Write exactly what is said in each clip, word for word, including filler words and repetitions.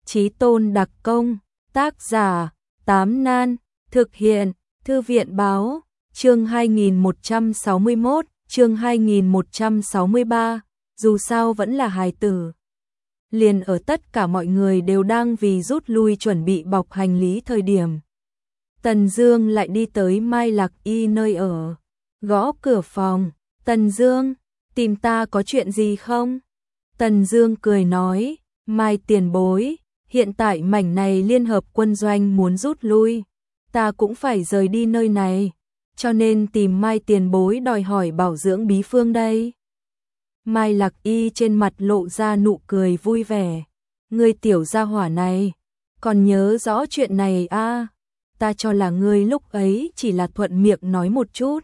Chí tôn đặc công, tác giả, Tám Nan, thực hiện, Thư viện báo, chương hai nghìn một trăm sáu mươi mốt, chương hai nghìn một trăm sáu mươi ba, dù sao vẫn là hài tử. Liền ở tất cả mọi người đều đang vì rút lui chuẩn bị bọc hành lý thời điểm. Tần Dương lại đi tới Mai Lạc Y nơi ở, gõ cửa phòng, Tần Dương, tìm ta có chuyện gì không? Tần Dương cười nói, Mai tiền bối, hiện tại mảnh này liên hợp quân doanh muốn rút lui, ta cũng phải rời đi nơi này, cho nên tìm Mai tiền bối đòi hỏi bảo dưỡng bí phương đây. Mai Lạc Y trên mặt lộ ra nụ cười vui vẻ, ngươi tiểu gia hỏa này, còn nhớ rõ chuyện này a? À? Ta cho là ngươi lúc ấy chỉ là thuận miệng nói một chút.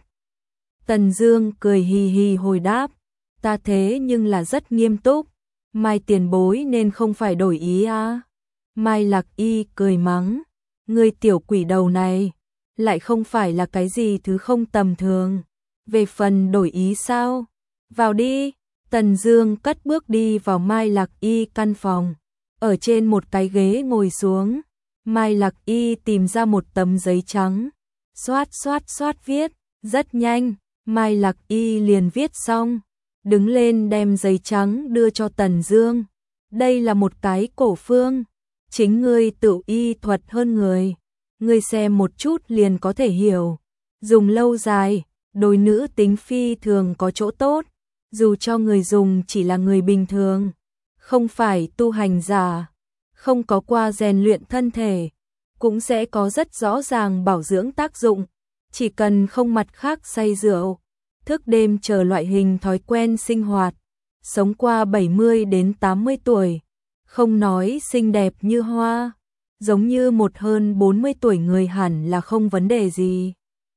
Tần Dương cười hì hì hồi đáp, ta thế nhưng là rất nghiêm túc, Mai tiền bối nên không phải đổi ý a. À? Mai Lạc Y cười mắng, ngươi tiểu quỷ đầu này, lại không phải là cái gì thứ không tầm thường, về phần đổi ý sao? Vào đi. Tần Dương cất bước đi vào Mai Lạc Y căn phòng, ở trên một cái ghế ngồi xuống, Mai Lạc Y tìm ra một tấm giấy trắng, xoát xoát xoát viết, rất nhanh, Mai Lạc Y liền viết xong, đứng lên đem giấy trắng đưa cho Tần Dương. Đây là một cái cổ phương, chính ngươi tự y thuật hơn người, ngươi xem một chút liền có thể hiểu, dùng lâu dài, đối nữ tính phi thường có chỗ tốt. Dù cho người dùng chỉ là người bình thường, không phải tu hành giả, không có qua rèn luyện thân thể, cũng sẽ có rất rõ ràng bảo dưỡng tác dụng, chỉ cần không mặt khác say rượu, thức đêm chờ loại hình thói quen sinh hoạt, sống qua bảy mươi đến tám mươi tuổi, không nói xinh đẹp như hoa, giống như một hơn bốn mươi tuổi người hẳn là không vấn đề gì.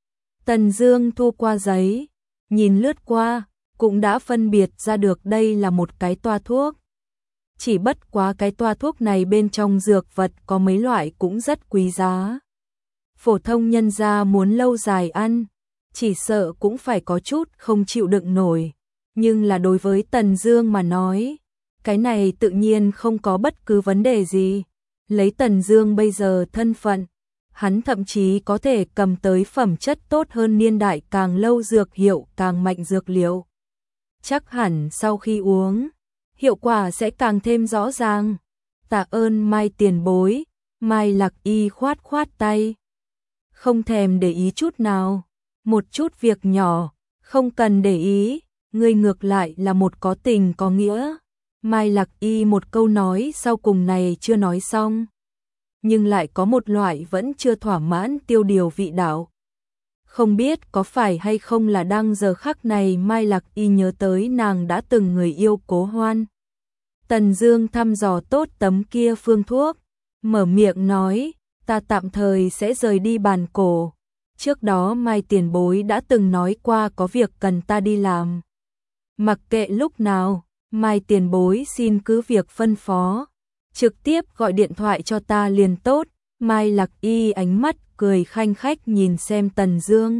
Tần Dương thu qua giấy, nhìn lướt qua, cũng đã phân biệt ra được đây là một cái toa thuốc. Chỉ bất quá cái toa thuốc này bên trong dược vật có mấy loại cũng rất quý giá. Phổ thông nhân gia muốn lâu dài ăn, chỉ sợ cũng phải có chút không chịu đựng nổi. Nhưng là đối với Tần Dương mà nói, cái này tự nhiên không có bất cứ vấn đề gì. Lấy Tần Dương bây giờ thân phận, hắn thậm chí có thể cầm tới phẩm chất tốt hơn niên đại càng lâu dược hiệu càng mạnh dược liệu. Chắc hẳn sau khi uống, hiệu quả sẽ càng thêm rõ ràng. Tạ ơn Mai tiền bối. Mai Lạc Y khoát khoát tay, không thèm để ý chút nào. Một chút việc nhỏ, không cần để ý, ngươi ngược lại là một có tình có nghĩa. Mai Lạc Y một câu nói sau cùng này chưa nói xong, nhưng lại có một loại vẫn chưa thỏa mãn tiêu điều vị đạo. Không biết có phải hay không là đang giờ khắc này Mai Lạc Y nhớ tới nàng đã từng người yêu Cố Hoan. Tần Dương thăm dò tốt tấm kia phương thuốc, mở miệng nói, ta tạm thời sẽ rời đi Bàn Cổ. Trước đó Mai tiền bối đã từng nói qua có việc cần ta đi làm. Mặc kệ lúc nào, Mai tiền bối xin cứ việc phân phó, trực tiếp gọi điện thoại cho ta liền tốt. Mai Lạc Y ánh mắt cười khanh khách nhìn xem Tần Dương,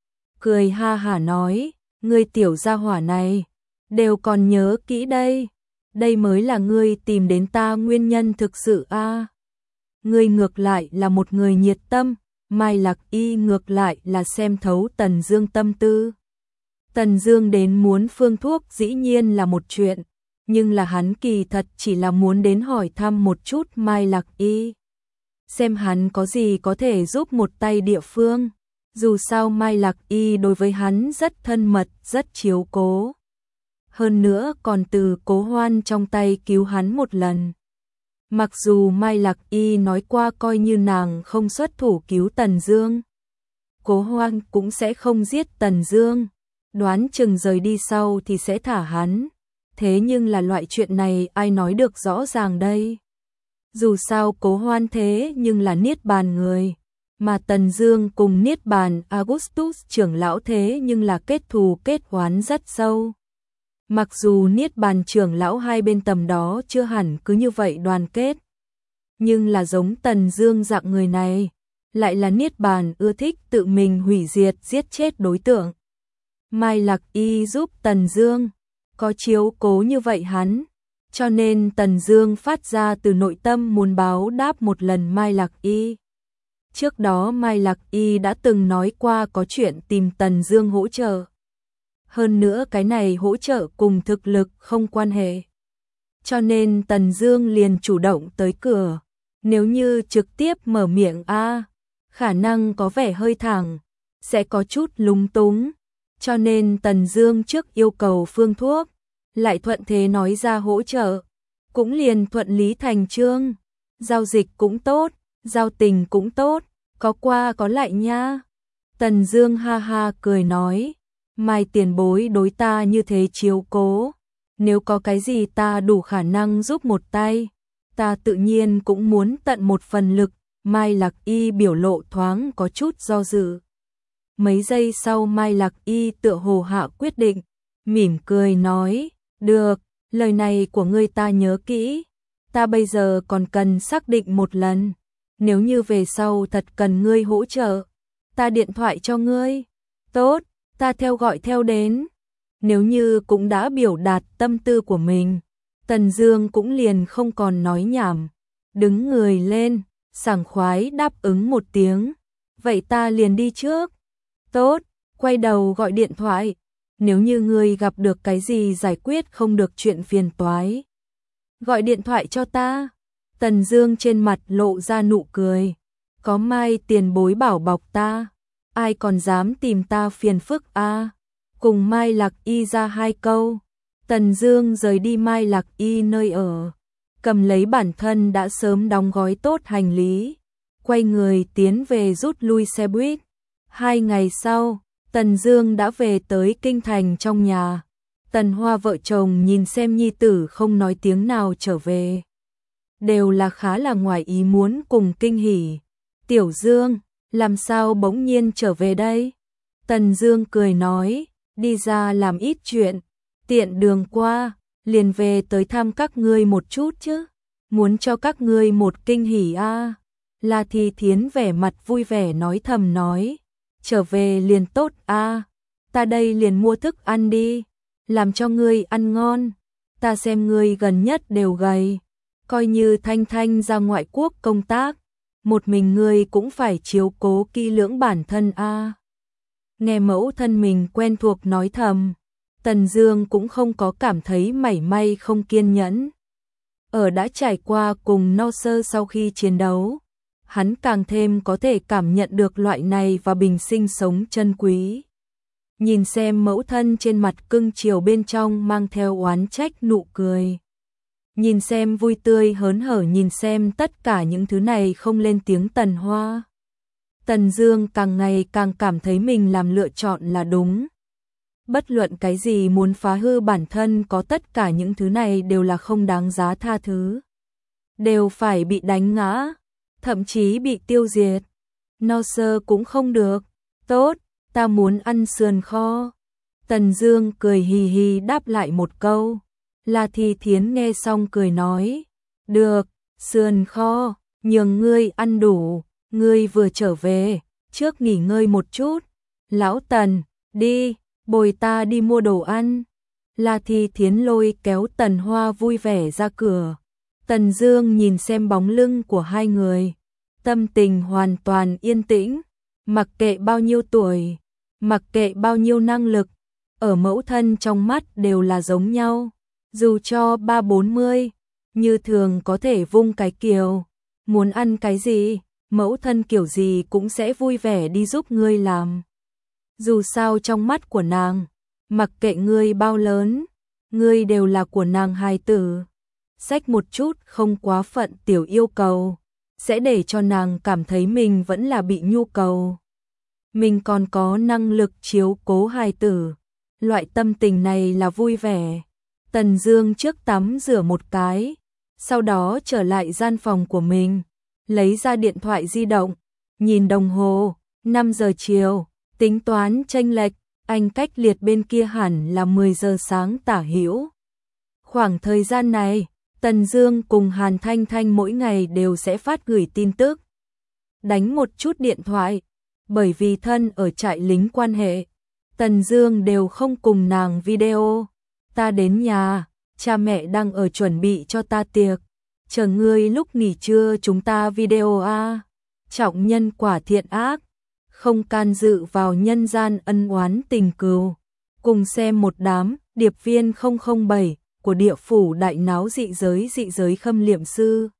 cười ha hả nói, ngươi tiểu gia hỏa này, đều còn nhớ kỹ đây, đây mới là ngươi tìm đến ta nguyên nhân thực sự a. À. Ngươi ngược lại là một người nhiệt tâm, Mai Lạc Y ngược lại là xem thấu Tần Dương tâm tư. Tần Dương đến muốn phương thuốc dĩ nhiên là một chuyện, nhưng là hắn kỳ thật chỉ là muốn đến hỏi thăm một chút Mai Lạc Y, xem hắn có gì có thể giúp một tay địa phương. Dù sao Mai Lạc Y đối với hắn rất thân mật, rất chiếu cố. Hơn nữa còn từ Cố Hoan trong tay cứu hắn một lần. Mặc dù Mai Lạc Y nói qua coi như nàng không xuất thủ cứu Tần Dương, Cố Hoan cũng sẽ không giết Tần Dương, đoán chừng rời đi sau thì sẽ thả hắn. Thế nhưng là loại chuyện này ai nói được rõ ràng đây? Dù sao Cố Hoan thế nhưng là Niết Bàn người, mà Tần Dương cùng Niết Bàn Augustus trưởng lão thế nhưng là kết thù kết oán rất sâu. Mặc dù Niết Bàn trưởng lão hai bên tầm đó chưa hẳn cứ như vậy đoàn kết, nhưng là giống Tần Dương dạng người này, lại là Niết Bàn ưa thích tự mình hủy diệt giết chết đối tượng. Mai Lạc Y giúp Tần Dương, có chiếu cố như vậy hắn, Cho nên Tần Dương phát ra từ nội tâm muốn báo đáp một lần Mai Lạc Y. Trước đó Mai Lạc Y đã từng nói qua có chuyện tìm Tần Dương hỗ trợ. Hơn nữa cái này hỗ trợ cùng thực lực không quan hệ. Cho nên Tần Dương liền chủ động tới cửa. Nếu như trực tiếp mở miệng a, khả năng có vẻ hơi thẳng, sẽ có chút lúng túng. Cho nên Tần Dương trước yêu cầu phương thuốc, lại thuận thế nói ra hỗ trợ, cũng liền thuận lý thành chương. Giao dịch cũng tốt, giao tình cũng tốt, có qua có lại nha. Tần Dương ha ha cười nói, Mai tiền bối đối ta như thế chiếu cố, nếu có cái gì ta đủ khả năng giúp một tay, ta tự nhiên cũng muốn tận một phần lực. Mai Lạc Y biểu lộ thoáng có chút do dự. Mấy giây sau Mai Lạc Y tựa hồ hạ quyết định, mỉm cười nói, được, lời này của ngươi ta nhớ kỹ, ta bây giờ còn cần xác định một lần, nếu như về sau thật cần ngươi hỗ trợ, ta điện thoại cho ngươi. Tốt, ta theo gọi theo đến. Nếu như cũng đã biểu đạt tâm tư của mình, Tần Dương cũng liền không còn nói nhảm, đứng người lên, sảng khoái đáp ứng một tiếng, vậy ta liền đi trước. Tốt, quay đầu gọi điện thoại, nếu như ngươi gặp được cái gì giải quyết không được chuyện phiền toái, gọi điện thoại cho ta. Tần Dương trên mặt lộ ra nụ cười, có Mai tiền bối bảo bọc ta, ai còn dám tìm ta phiền phức a. À? Cùng Mai Lạc Y ra hai câu, Tần Dương rời đi Mai Lạc Y nơi ở, cầm lấy bản thân đã sớm đóng gói tốt hành lý, quay người tiến về rút lui xe buýt. Hai ngày sau, Tần Dương đã về tới kinh thành trong nhà. Tần Hoa vợ chồng nhìn xem nhi tử không nói tiếng nào trở về, đều là khá là ngoài ý muốn cùng kinh hỉ. Tiểu Dương, làm sao bỗng nhiên trở về đây? Tần Dương cười nói, đi ra làm ít chuyện, tiện đường qua, liền về tới thăm các ngươi một chút chứ, muốn cho các ngươi một kinh hỉ a. À. La Thi Thiến vẻ mặt vui vẻ nói thầm nói, trở về liền tốt a, à. Ta đây liền mua thức ăn đi, làm cho ngươi ăn ngon, ta xem ngươi gần nhất đều gầy, coi như Thanh Thanh ra ngoại quốc công tác, một mình ngươi cũng phải chiếu cố kỹ lưỡng bản thân a. À. Nghe mẫu thân mình quen thuộc nói thầm, Tần Dương cũng không có cảm thấy mảy may không kiên nhẫn. Ở đã trải qua cùng No Sơ sau khi chiến đấu, hắn càng thêm có thể cảm nhận được loại này và bình sinh sống chân quý. Nhìn xem mẫu thân trên mặt cưng chiều bên trong mang theo oán trách nụ cười. Nhìn xem vui tươi hớn hở, nhìn xem tất cả những thứ này không lên tiếng Tần Hoa. Tần Dương càng ngày càng cảm thấy mình làm lựa chọn là đúng. Bất luận cái gì muốn phá hư bản thân có tất cả những thứ này đều là không đáng giá tha thứ. Đều phải bị đánh ngã, thậm chí bị tiêu diệt. No Sơ cũng không được. Tốt, ta muốn ăn sườn kho. Tần Dương cười hì hì đáp lại một câu. La Thi Thiến nghe xong cười nói, được, sườn kho, nhường ngươi ăn đủ, ngươi vừa trở về, trước nghỉ ngơi một chút. Lão Tần, đi, bồi ta đi mua đồ ăn. La Thi Thiến lôi kéo Tần Hoa vui vẻ ra cửa. Tần Dương nhìn xem bóng lưng của hai người, tâm tình hoàn toàn yên tĩnh, mặc kệ bao nhiêu tuổi, mặc kệ bao nhiêu năng lực, ở mẫu thân trong mắt đều là giống nhau. Dù cho ba bốn mươi, như thường có thể vung cái kiều, muốn ăn cái gì, mẫu thân kiểu gì cũng sẽ vui vẻ đi giúp ngươi làm. Dù sao trong mắt của nàng, mặc kệ ngươi bao lớn, ngươi đều là của nàng hài tử. Xách một chút không quá phận tiểu yêu cầu, sẽ để cho nàng cảm thấy mình vẫn là bị nhu cầu. Mình còn có năng lực chiếu cố hài tử. Loại tâm tình này là vui vẻ. Tần Dương trước tắm rửa một cái, sau đó trở lại gian phòng của mình, lấy ra điện thoại di động, nhìn đồng hồ, năm giờ chiều, tính toán chênh lệch, anh cách Liệt bên kia hẳn là mười giờ sáng tả hữu. Khoảng thời gian này, Tần Dương cùng Hàn Thanh Thanh mỗi ngày đều sẽ phát gửi tin tức, đánh một chút điện thoại, bởi vì thân ở trại lính quan hệ, Tần Dương đều không cùng nàng video. Ta đến nhà, cha mẹ đang ở chuẩn bị cho ta tiệc, chờ ngươi lúc nghỉ trưa chúng ta video a. Trọng nhân quả thiện ác, không can dự vào nhân gian ân oán tình cừu. Cùng xem một đám điệp viên không không bảy của địa phủ đại náo dị giới dị giới khâm liệm sư.